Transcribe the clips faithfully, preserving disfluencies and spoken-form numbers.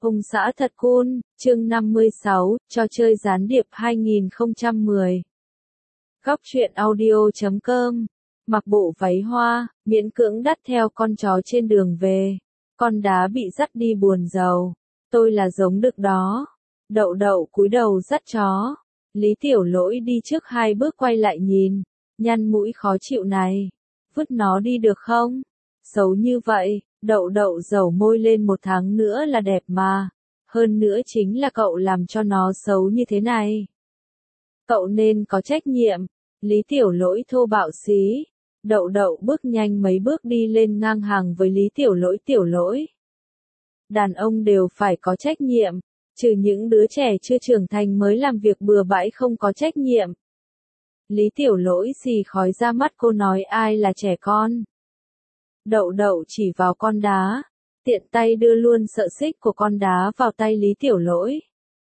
Ông xã thật cool, chương năm mươi sáu, trò chơi gián điệp hai không một không. Góc truyện audio chấm com. Mặc bộ váy hoa, miễn cưỡng dắt theo con chó trên đường về. Con đá bị dắt đi buồn rầu. Tôi là giống đực đó. Đậu đậu cúi đầu dắt chó. Lý Tiểu Lỗi đi trước hai bước quay lại nhìn. Nhăn mũi khó chịu này. Vứt nó đi được không? Xấu như vậy. Đậu đậu dầu môi lên một tháng nữa là đẹp mà. Hơn nữa chính là cậu làm cho nó xấu như thế này. Cậu nên có trách nhiệm. Lý Tiểu Lỗi thô bạo xí. Đậu đậu bước nhanh mấy bước đi lên ngang hàng với Lý Tiểu Lỗi. Tiểu Lỗi. Đàn ông đều phải có trách nhiệm. Trừ những đứa trẻ chưa trưởng thành mới làm việc bừa bãi không có trách nhiệm. Lý Tiểu Lỗi xì khói ra mắt cô nói ai là trẻ con. Đậu đậu chỉ vào con đá, tiện tay đưa luôn sợi xích của con đá vào tay Lý Tiểu Lỗi.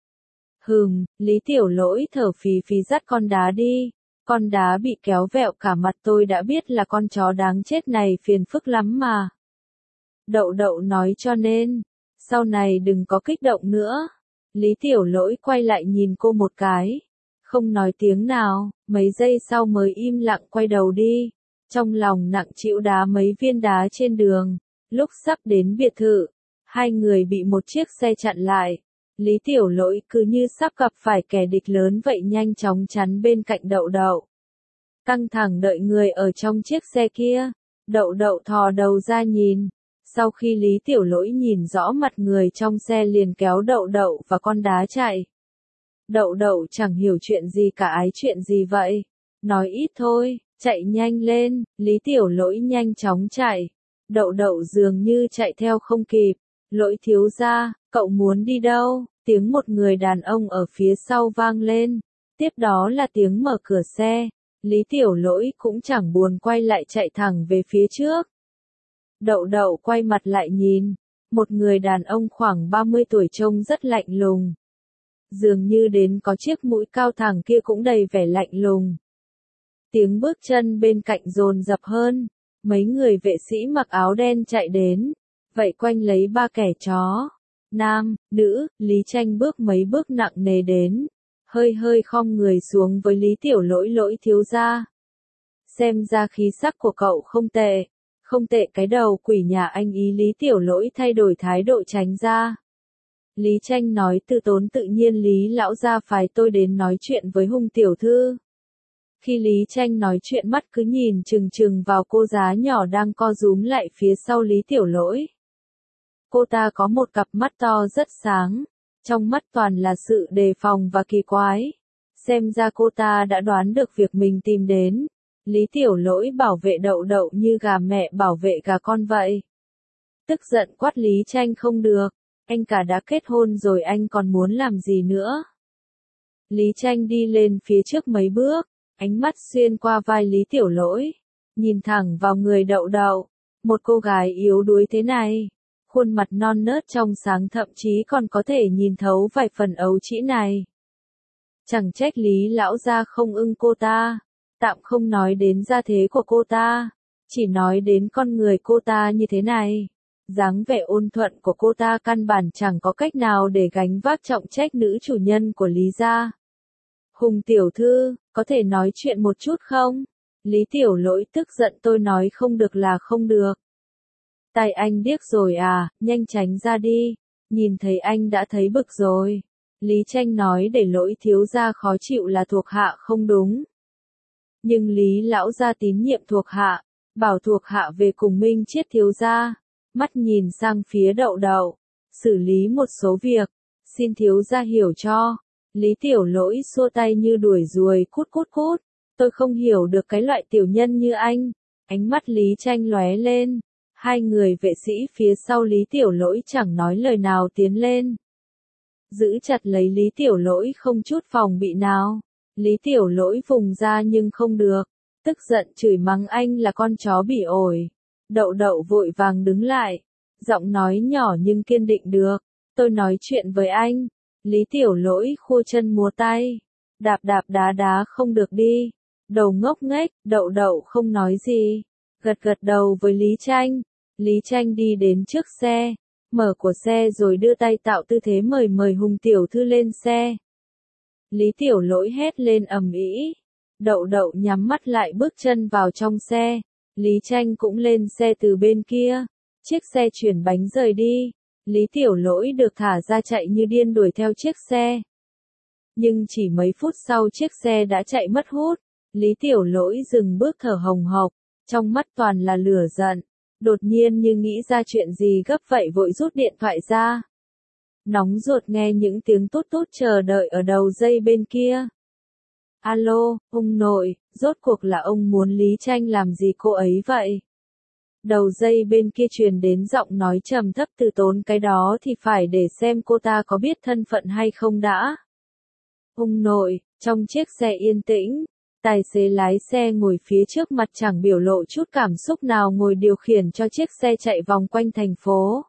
Hừm, Lý Tiểu Lỗi thở phì phì dắt con đá đi, con đá bị kéo vẹo cả mặt tôi đã biết là con chó đáng chết này phiền phức lắm mà. Đậu đậu nói cho nên, sau này đừng có kích động nữa. Lý Tiểu Lỗi quay lại nhìn cô một cái, không nói tiếng nào, mấy giây sau mới im lặng quay đầu đi. Trong lòng nặng trĩu đá mấy viên đá trên đường, lúc sắp đến biệt thự, hai người bị một chiếc xe chặn lại. Lý Tiểu Lỗi cứ như sắp gặp phải kẻ địch lớn vậy nhanh chóng chắn bên cạnh đậu đậu. Căng thẳng đợi người ở trong chiếc xe kia, đậu đậu thò đầu ra nhìn. Sau khi Lý Tiểu Lỗi nhìn rõ mặt người trong xe liền kéo đậu đậu và con đá chạy. Đậu đậu chẳng hiểu chuyện gì cả ái chuyện gì vậy, nói ít thôi. Chạy nhanh lên, Lý Tiểu Lỗi nhanh chóng chạy. Đậu đậu dường như chạy theo không kịp. Lỗi thiếu gia, cậu muốn đi đâu? Tiếng một người đàn ông ở phía sau vang lên. Tiếp đó là tiếng mở cửa xe. Lý Tiểu Lỗi cũng chẳng buồn quay lại chạy thẳng về phía trước. Đậu đậu quay mặt lại nhìn. Một người đàn ông khoảng ba mươi tuổi trông rất lạnh lùng. Dường như đến có chiếc mũi cao thẳng kia cũng đầy vẻ lạnh lùng. Tiếng bước chân bên cạnh dồn dập hơn, mấy người vệ sĩ mặc áo đen chạy đến, vậy quanh lấy ba kẻ chó. Nam, nữ, Lý Tranh bước mấy bước nặng nề đến, hơi hơi khom người xuống với Lý Tiểu Lỗi. Lỗi thiếu gia. Xem ra khí sắc của cậu không tệ, không tệ cái đầu quỷ nhà anh ý. Lý Tiểu Lỗi thay đổi thái độ tránh ra. Lý Tranh nói từ tốn tự nhiên Lý lão gia phái tôi đến nói chuyện với Hùng tiểu thư. Khi Lý Tranh nói chuyện mắt cứ nhìn chừng chừng vào cô giá nhỏ đang co rúm lại phía sau Lý Tiểu Lỗi. Cô ta có một cặp mắt to rất sáng, trong mắt toàn là sự đề phòng và kỳ quái. Xem ra cô ta đã đoán được việc mình tìm đến. Lý Tiểu Lỗi bảo vệ đậu đậu như gà mẹ bảo vệ gà con vậy. Tức giận quát Lý Tranh không được, anh cả đã kết hôn rồi anh còn muốn làm gì nữa. Lý Tranh đi lên phía trước mấy bước. Ánh mắt xuyên qua vai Lý Tiểu Lỗi, nhìn thẳng vào người đậu đậu. Một cô gái yếu đuối thế này, khuôn mặt non nớt trong sáng thậm chí còn có thể nhìn thấu vài phần ấu trĩ này. Chẳng trách Lý lão gia không ưng cô ta, tạm không nói đến gia thế của cô ta, chỉ nói đến con người cô ta như thế này. Dáng vẻ ôn thuận của cô ta căn bản chẳng có cách nào để gánh vác trọng trách nữ chủ nhân của Lý gia. Hùng tiểu thư, có thể nói chuyện một chút không? Lý Tiểu Lỗi tức giận tôi nói không được là không được. Tai anh điếc rồi à, nhanh tránh ra đi. Nhìn thấy anh đã thấy bực rồi. Lý Tranh nói để Lỗi thiếu gia khó chịu là thuộc hạ không đúng. Nhưng Lý lão gia tín nhiệm thuộc hạ, bảo thuộc hạ về cùng Minh Chiết thiếu gia. Mắt nhìn sang phía đậu đậu, xử lý một số việc, xin thiếu gia hiểu cho. Lý Tiểu Lỗi xua tay như đuổi ruồi cút cút cút. Tôi không hiểu được cái loại tiểu nhân như anh. Ánh mắt Lý Tranh lóe lên. Hai người vệ sĩ phía sau Lý Tiểu Lỗi chẳng nói lời nào tiến lên. Giữ chặt lấy Lý Tiểu Lỗi không chút phòng bị nào. Lý Tiểu Lỗi vùng ra nhưng không được. Tức giận chửi mắng anh là con chó bị ổi. Đậu đậu vội vàng đứng lại. Giọng nói nhỏ nhưng kiên định được. Tôi nói chuyện với anh. Lý Tiểu Lỗi khua chân múa tay. Đạp đạp đá đá không được đi. Đầu ngốc nghếch, đậu đậu không nói gì. Gật gật đầu với Lý Tranh. Lý Tranh đi đến trước xe. mở của xe rồi đưa tay tạo tư thế mời mời Hùng tiểu thư lên xe. Lý Tiểu Lỗi hét lên ầm ĩ. Đậu đậu nhắm mắt lại bước chân vào trong xe. Lý Tranh cũng lên xe từ bên kia. Chiếc xe chuyển bánh rời đi. Lý Tiểu Lỗi được thả ra chạy như điên đuổi theo chiếc xe. Nhưng chỉ mấy phút sau chiếc xe đã chạy mất hút. Lý Tiểu Lỗi dừng bước thở hồng hộc, trong mắt toàn là lửa giận. Đột nhiên như nghĩ ra chuyện gì gấp vậy vội rút điện thoại ra. Nóng ruột nghe những tiếng tút tút chờ đợi ở đầu dây bên kia. Alo, ông nội, rốt cuộc là ông muốn Lý Tranh làm gì cô ấy vậy? Đầu dây bên kia truyền đến giọng nói trầm thấp từ Tốn, cái đó thì phải để xem cô ta có biết thân phận hay không đã. Ông nội, trong chiếc xe yên tĩnh, tài xế lái xe ngồi phía trước mặt chẳng biểu lộ chút cảm xúc nào ngồi điều khiển cho chiếc xe chạy vòng quanh thành phố.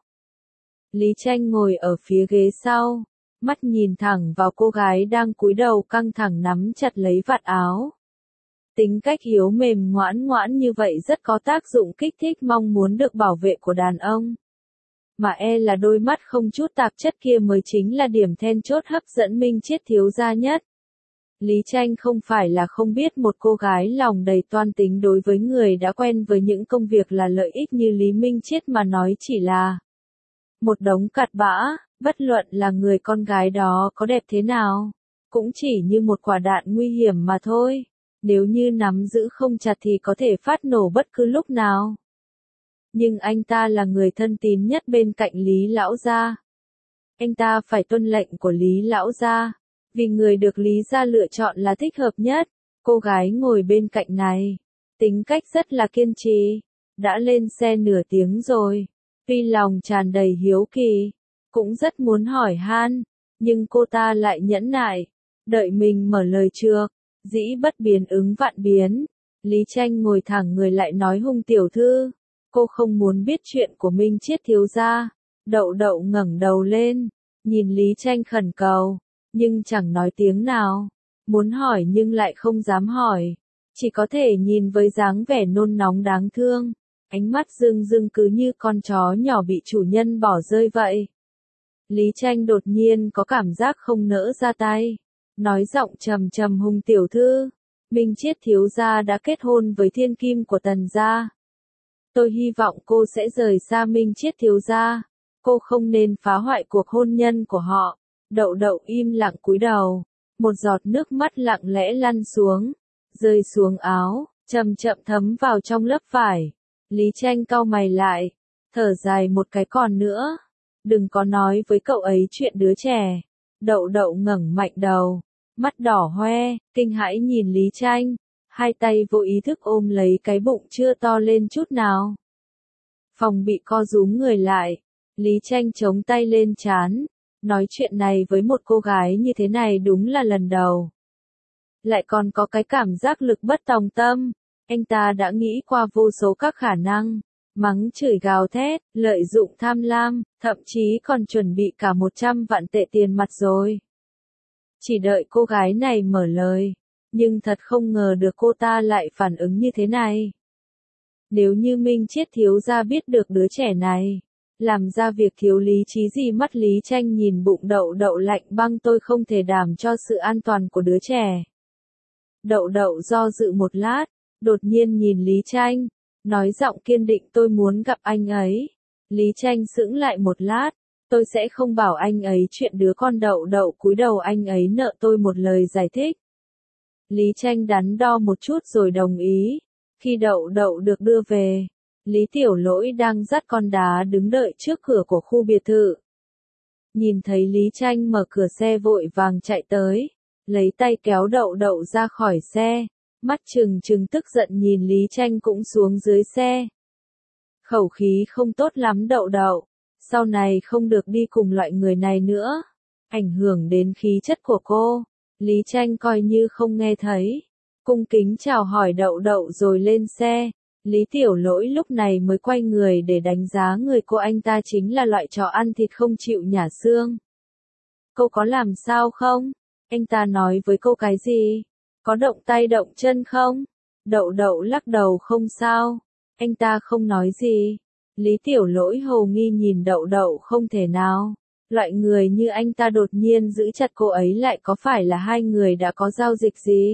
Lý Tranh ngồi ở phía ghế sau, mắt nhìn thẳng vào cô gái đang cúi đầu căng thẳng nắm chặt lấy vạt áo. Tính cách hiếu mềm ngoãn ngoãn như vậy rất có tác dụng kích thích mong muốn được bảo vệ của đàn ông. Mà e là đôi mắt không chút tạp chất kia mới chính là điểm then chốt hấp dẫn Minh Chiết thiếu gia nhất. Lý Tranh không phải là không biết một cô gái lòng đầy toan tính đối với người đã quen với những công việc là lợi ích như Lý Minh Chiết mà nói chỉ là một đống cặn bã, bất luận là người con gái đó có đẹp thế nào, cũng chỉ như một quả đạn nguy hiểm mà thôi, nếu như nắm giữ không chặt thì có thể phát nổ bất cứ lúc nào. Nhưng anh ta là người thân tín nhất bên cạnh Lý lão gia. Anh ta phải tuân lệnh của Lý lão gia, vì người được Lý gia lựa chọn là thích hợp nhất. Cô gái ngồi bên cạnh này, tính cách rất là kiên trì, đã lên xe nửa tiếng rồi. Tuy lòng tràn đầy hiếu kỳ, cũng rất muốn hỏi han, nhưng cô ta lại nhẫn nại, đợi mình mở lời trước, dĩ bất biến ứng vạn biến. Lý Tranh ngồi thẳng người lại nói Hùng tiểu thư, cô không muốn biết chuyện của Minh Chiết thiếu gia. Đậu đậu ngẩng đầu lên, nhìn Lý Tranh khẩn cầu, nhưng chẳng nói tiếng nào, muốn hỏi nhưng lại không dám hỏi, chỉ có thể nhìn với dáng vẻ nôn nóng đáng thương. Ánh mắt rưng rưng cứ như con chó nhỏ bị chủ nhân bỏ rơi vậy. Lý Tranh đột nhiên có cảm giác không nỡ ra tay. Nói giọng trầm trầm Hùng tiểu thư, Minh Chiết thiếu gia đã kết hôn với thiên kim của Tần gia. Tôi hy vọng cô sẽ rời xa Minh Chiết thiếu gia. Cô không nên phá hoại cuộc hôn nhân của họ. Đậu đậu im lặng cúi đầu. Một giọt nước mắt lặng lẽ lăn xuống. Rơi xuống áo, chậm chậm thấm vào trong lớp vải. Lý Tranh cau mày lại, thở dài một cái còn nữa. Đừng có nói với cậu ấy chuyện đứa trẻ. Đậu đậu ngẩng mạnh đầu, mắt đỏ hoe, kinh hãi nhìn Lý Tranh, hai tay vô ý thức ôm lấy cái bụng chưa to lên chút nào. Phòng bị co rúm người lại, Lý Tranh chống tay lên trán, nói chuyện này với một cô gái như thế này đúng là lần đầu. Lại còn có cái cảm giác lực bất tòng tâm. Anh ta đã nghĩ qua vô số các khả năng, mắng chửi gào thét, lợi dụng tham lam, thậm chí còn chuẩn bị cả một trăm vạn tệ tiền mặt rồi. Chỉ đợi cô gái này mở lời, nhưng thật không ngờ được cô ta lại phản ứng như thế này. Nếu như Minh Chiết thiếu gia biết được đứa trẻ này, làm ra việc thiếu lý trí gì, mắt Lý Tranh nhìn bụng đậu đậu lạnh băng, tôi không thể đảm cho sự an toàn của đứa trẻ. Đậu đậu do dự một lát, đột nhiên nhìn Lý Tranh, nói giọng kiên định tôi muốn gặp anh ấy. Lý Tranh sững lại một lát, tôi sẽ không bảo anh ấy chuyện đứa con. Đậu đậu cúi đầu, anh ấy nợ tôi một lời giải thích. Lý Tranh đắn đo một chút rồi đồng ý. Khi đậu đậu được đưa về, Lý Tiểu Lỗi đang dắt con đá đứng đợi trước cửa của khu biệt thự. Nhìn thấy Lý Tranh mở cửa xe vội vàng chạy tới, lấy tay kéo đậu đậu ra khỏi xe. Mắt trừng trừng tức giận nhìn Lý Tranh cũng xuống dưới xe. Khẩu khí không tốt lắm đậu đậu, sau này không được đi cùng loại người này nữa, ảnh hưởng đến khí chất của cô. Lý Tranh coi như không nghe thấy, cung kính chào hỏi đậu đậu rồi lên xe. Lý Tiểu Lỗi lúc này mới quay người để đánh giá người cô, anh ta chính là loại chó ăn thịt không chịu nhả xương. Cô có làm sao không? Anh ta nói với cô cái gì? Có động tay động chân không? Đậu đậu lắc đầu không sao. Anh ta không nói gì, Lý Tiểu Lỗi hồ nghi nhìn Đậu Đậu không thể nào. Loại người như anh ta đột nhiên giữ chặt cô ấy lại có phải là hai người đã có giao dịch gì?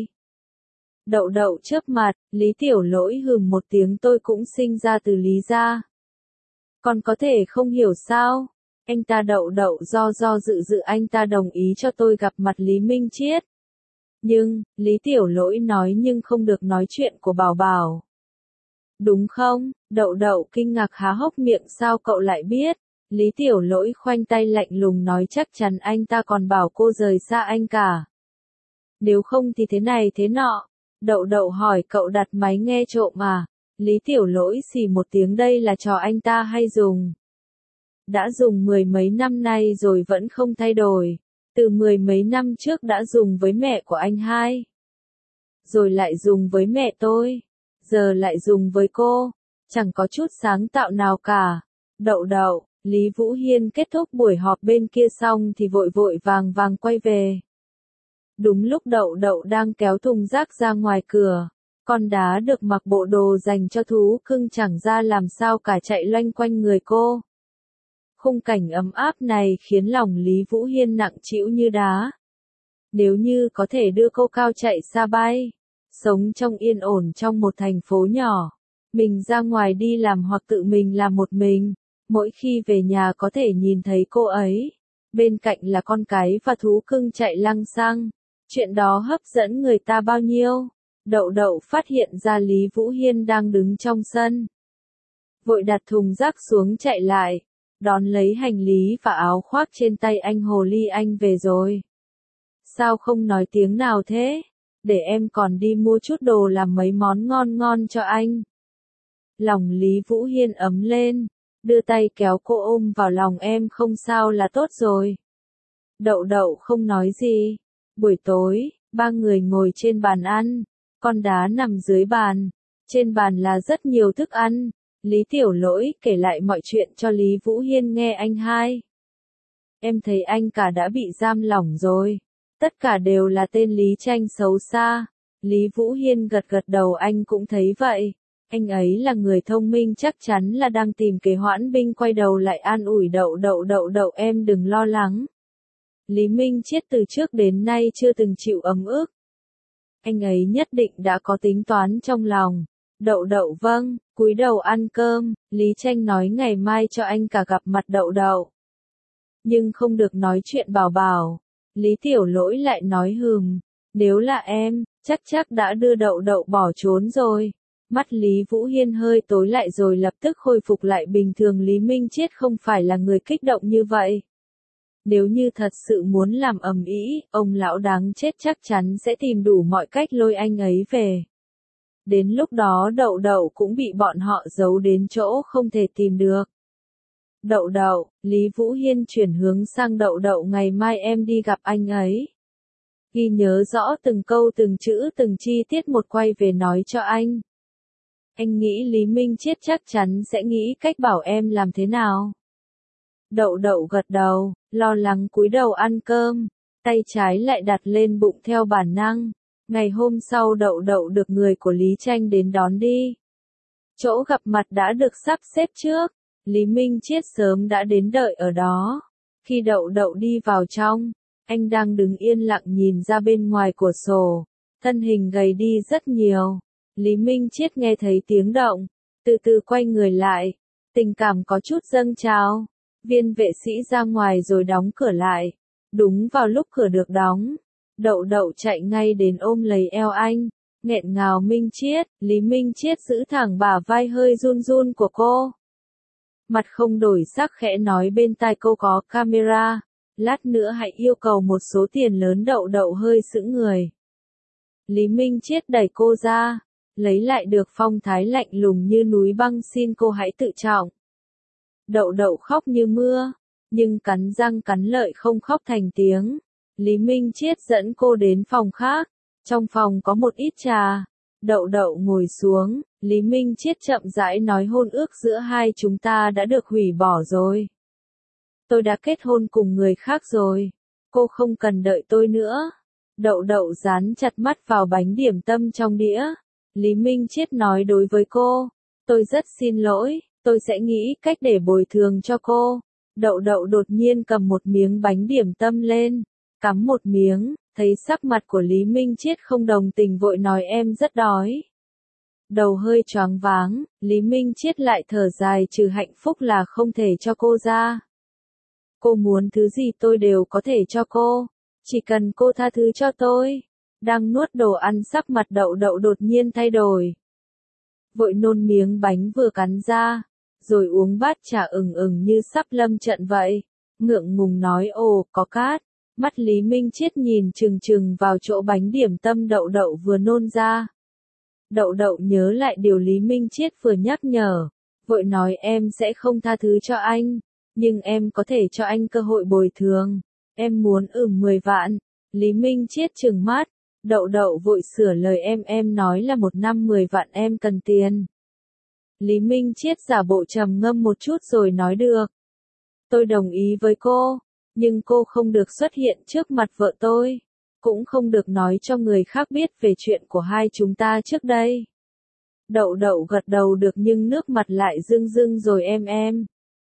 Đậu Đậu chớp mặt, Lý Tiểu Lỗi hừm một tiếng tôi cũng sinh ra từ Lý gia. Còn có thể không hiểu sao? Anh ta Đậu Đậu do do dự dự anh ta đồng ý cho tôi gặp mặt Lý Minh Triết. Nhưng, Lý Tiểu Lỗi nói nhưng không được nói chuyện của Bảo Bảo. Đúng không? Đậu Đậu kinh ngạc há hốc miệng sao cậu lại biết? Lý Tiểu Lỗi khoanh tay lạnh lùng nói chắc chắn anh ta còn bảo cô rời xa anh cả. Nếu không thì thế này thế nọ. Đậu Đậu hỏi cậu đặt máy nghe trộm à? Lý Tiểu Lỗi xì một tiếng đây là trò anh ta hay dùng. Đã dùng mười mấy năm nay rồi vẫn không thay đổi. Từ mười mấy năm trước đã dùng với mẹ của anh hai. Rồi lại dùng với mẹ tôi. Giờ lại dùng với cô. Chẳng có chút sáng tạo nào cả. Đậu Đậu, Lý Vũ Hiên kết thúc buổi họp bên kia xong thì vội vội vàng vàng quay về. Đúng lúc Đậu Đậu đang kéo thùng rác ra ngoài cửa. Con đá được mặc bộ đồ dành cho thú cưng chẳng ra làm sao cả chạy loanh quanh người cô. Khung cảnh ấm áp này khiến lòng Lý Vũ Hiên nặng trĩu như đá. Nếu như có thể đưa cô cao chạy xa bay, sống trong yên ổn trong một thành phố nhỏ, mình ra ngoài đi làm hoặc tự mình làm một mình, mỗi khi về nhà có thể nhìn thấy cô ấy, bên cạnh là con cái và thú cưng chạy lăng xăng, chuyện đó hấp dẫn người ta bao nhiêu. Đậu Đậu phát hiện ra Lý Vũ Hiên đang đứng trong sân. Vội đặt thùng rác xuống chạy lại, đón lấy hành lý và áo khoác trên tay anh hồ ly anh về rồi. Sao không nói tiếng nào thế? Để em còn đi mua chút đồ làm mấy món ngon ngon cho anh. Lòng Lý Vũ Hiên ấm lên, đưa tay kéo cô ôm vào lòng em không sao là tốt rồi. Đậu Đậu không nói gì. Buổi tối, ba người ngồi trên bàn ăn, con đá nằm dưới bàn, trên bàn là rất nhiều thức ăn. Lý Tiểu Lỗi kể lại mọi chuyện cho Lý Vũ Hiên nghe anh hai. Em thấy anh cả đã bị giam lỏng rồi. Tất cả đều là tên Lý Tranh xấu xa. Lý Vũ Hiên gật gật đầu anh cũng thấy vậy. Anh ấy là người thông minh chắc chắn là đang tìm kế hoãn binh quay đầu lại an ủi Đậu Đậu Đậu Đậu em đừng lo lắng. Lý Minh Triết từ trước đến nay chưa từng chịu ấm ức. Anh ấy nhất định đã có tính toán trong lòng. Đậu Đậu vâng, cúi đầu ăn cơm, Lý Tranh nói ngày mai cho anh cả gặp mặt Đậu Đậu. Nhưng không được nói chuyện Bảo Bảo. Lý Tiểu Lỗi lại nói hừm, nếu là em, chắc chắc đã đưa Đậu Đậu bỏ trốn rồi. Mắt Lý Vũ Hiên hơi tối lại rồi lập tức khôi phục lại bình thường. Lý Minh Triết không phải là người kích động như vậy. Nếu như thật sự muốn làm ầm ĩ, ông lão đáng chết chắc chắn sẽ tìm đủ mọi cách lôi anh ấy về. Đến lúc đó Đậu Đậu cũng bị bọn họ giấu đến chỗ không thể tìm được. Đậu Đậu, Lý Vũ Hiên chuyển hướng sang Đậu Đậu ngày mai em đi gặp anh ấy. Ghi nhớ rõ từng câu từng chữ từng chi tiết một quay về nói cho anh. Anh nghĩ Lý Minh Triết chắc chắn sẽ nghĩ cách bảo em làm thế nào. Đậu Đậu gật đầu, lo lắng cúi đầu ăn cơm, tay trái lại đặt lên bụng theo bản năng. Ngày hôm sau Đậu Đậu được người của Lý Tranh đến đón đi. Chỗ gặp mặt đã được sắp xếp trước, Lý Minh Triết sớm đã đến đợi ở đó. Khi Đậu Đậu đi vào trong, anh đang đứng yên lặng nhìn ra bên ngoài cửa sổ, thân hình gầy đi rất nhiều. Lý Minh Triết nghe thấy tiếng động, từ từ quay người lại, tình cảm có chút dâng trào. Viên vệ sĩ ra ngoài rồi đóng cửa lại. Đúng vào lúc cửa được đóng, Đậu Đậu chạy ngay đến ôm lấy eo anh, nghẹn ngào Minh Triết. Lý Minh Triết giữ thẳng bả vai hơi run run của cô. Mặt không đổi sắc khẽ nói bên tai cô có camera, lát nữa hãy yêu cầu một số tiền lớn. Đậu Đậu hơi sững người. Lý Minh Triết đẩy cô ra, lấy lại được phong thái lạnh lùng như núi băng xin cô hãy tự trọng. Đậu Đậu khóc như mưa, nhưng cắn răng cắn lợi không khóc thành tiếng. Lý Minh Triết dẫn cô đến phòng khác, trong phòng có một ít trà. Đậu Đậu ngồi xuống, Lý Minh Triết chậm rãi nói hôn ước giữa hai chúng ta đã được hủy bỏ rồi. Tôi đã kết hôn cùng người khác rồi, cô không cần đợi tôi nữa. Đậu Đậu dán chặt mắt vào bánh điểm tâm trong đĩa. Lý Minh Triết nói đối với cô, tôi rất xin lỗi. tôi sẽ nghĩ cách để bồi thường cho cô. Đậu đậu đột nhiên cầm một miếng bánh điểm tâm lên, cắm một miếng, thấy sắc mặt của Lý Minh Triết không đồng tình vội nói em rất đói. Đầu hơi choáng váng, Lý Minh Triết lại thở dài trừ hạnh phúc là không thể cho cô ra. Cô muốn thứ gì tôi đều có thể cho cô, chỉ cần cô tha thứ cho tôi. Đang nuốt đồ ăn sắc mặt đậu đậu đột nhiên thay đổi. Vội nôn miếng bánh vừa cắn ra, rồi uống bát trà ửng ửng như sắp lâm trận vậy. Ngượng ngùng nói ồ có cát, mắt Lý Minh Triết nhìn chừng chừng vào chỗ bánh điểm tâm đậu đậu vừa nôn ra. Đậu đậu nhớ lại điều Lý Minh Triết vừa nhắc nhở, vội nói em sẽ không tha thứ cho anh, nhưng em có thể cho anh cơ hội bồi thường, em muốn ừm mười vạn. Lý Minh Triết trừng mắt, đậu đậu vội sửa lời em em nói là một năm mười vạn em cần tiền. Lý Minh Triết giả bộ trầm ngâm một chút rồi nói được. Tôi đồng ý với cô, nhưng cô không được xuất hiện trước mặt vợ tôi, cũng không được nói cho người khác biết về chuyện của hai chúng ta trước đây. Đậu đậu gật đầu được nhưng nước mặt lại rưng rưng rồi em em.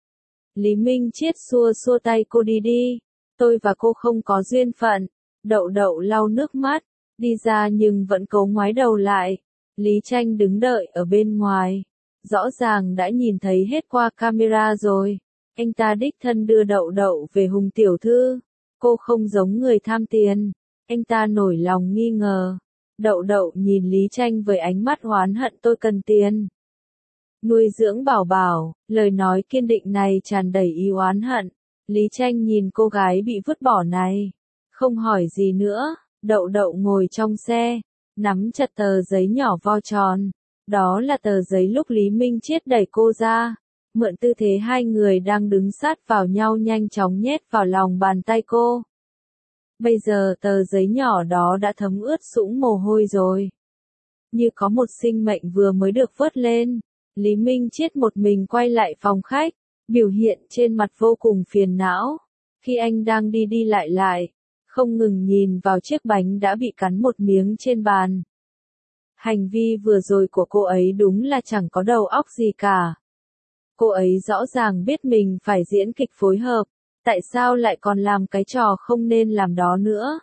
Lý Minh Triết xua xua tay cô đi đi, tôi và cô không có duyên phận. Đậu đậu lau nước mắt, đi ra nhưng vẫn cố ngoái đầu lại. Lý Tranh đứng đợi ở bên ngoài, rõ ràng đã nhìn thấy hết qua camera rồi. Anh ta đích thân đưa đậu đậu về Hùng tiểu thư, cô không giống người tham tiền. Anh ta nổi lòng nghi ngờ. Đậu đậu nhìn Lý Tranh với ánh mắt oán hận tôi cần tiền. Nuôi dưỡng bảo bảo, lời nói kiên định này tràn đầy ý oán hận. Lý Tranh nhìn cô gái bị vứt bỏ này, không hỏi gì nữa. Đậu đậu ngồi trong xe, nắm chặt tờ giấy nhỏ vo tròn. Đó là tờ giấy lúc Lý Minh Triết đẩy cô ra, mượn tư thế hai người đang đứng sát vào nhau nhanh chóng nhét vào lòng bàn tay cô. Bây giờ tờ giấy nhỏ đó đã thấm ướt sũng mồ hôi rồi. Như có một sinh mệnh vừa mới được vớt lên. Lý Minh Triết một mình quay lại phòng khách, biểu hiện trên mặt vô cùng phiền não. Khi anh đang đi đi lại lại, không ngừng nhìn vào chiếc bánh đã bị cắn một miếng trên bàn. Hành vi vừa rồi của cô ấy đúng là chẳng có đầu óc gì cả. Cô ấy rõ ràng biết mình phải diễn kịch phối hợp, tại sao lại còn làm cái trò không nên làm đó nữa.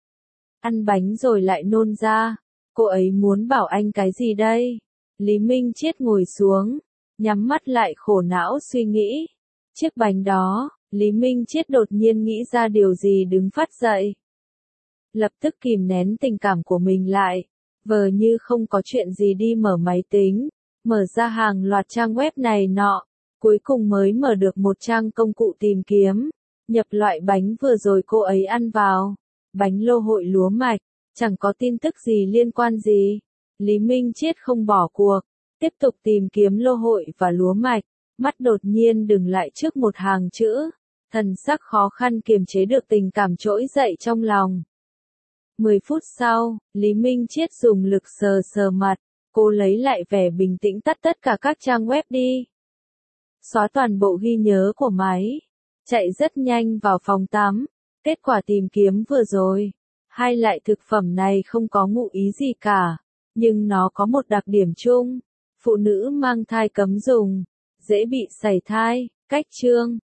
Ăn bánh rồi lại nôn ra, cô ấy muốn bảo anh cái gì đây? Lý Minh Triết ngồi xuống, nhắm mắt lại khổ não suy nghĩ. Chiếc bánh đó, Lý Minh Triết đột nhiên nghĩ ra điều gì đứng phát dậy. Lập tức kìm nén tình cảm của mình lại, vờ như không có chuyện gì đi mở máy tính, mở ra hàng loạt trang web này nọ, cuối cùng mới mở được một trang công cụ tìm kiếm, nhập loại bánh vừa rồi cô ấy ăn vào, bánh lô hội lúa mạch, chẳng có tin tức gì liên quan gì. Lý Minh Triết không bỏ cuộc, tiếp tục tìm kiếm lô hội và lúa mạch, mắt đột nhiên dừng lại trước một hàng chữ, thần sắc khó khăn kiềm chế được tình cảm trỗi dậy trong lòng. Mười phút sau, Lý Minh Triết dùng lực sờ sờ mặt, cô lấy lại vẻ bình tĩnh tắt tất cả các trang web đi. Xóa toàn bộ ghi nhớ của máy, chạy rất nhanh vào phòng tắm, kết quả tìm kiếm vừa rồi. Hai loại thực phẩm này không có ngụ ý gì cả, nhưng nó có một đặc điểm chung, phụ nữ mang thai cấm dùng, dễ bị sảy thai. Cách chương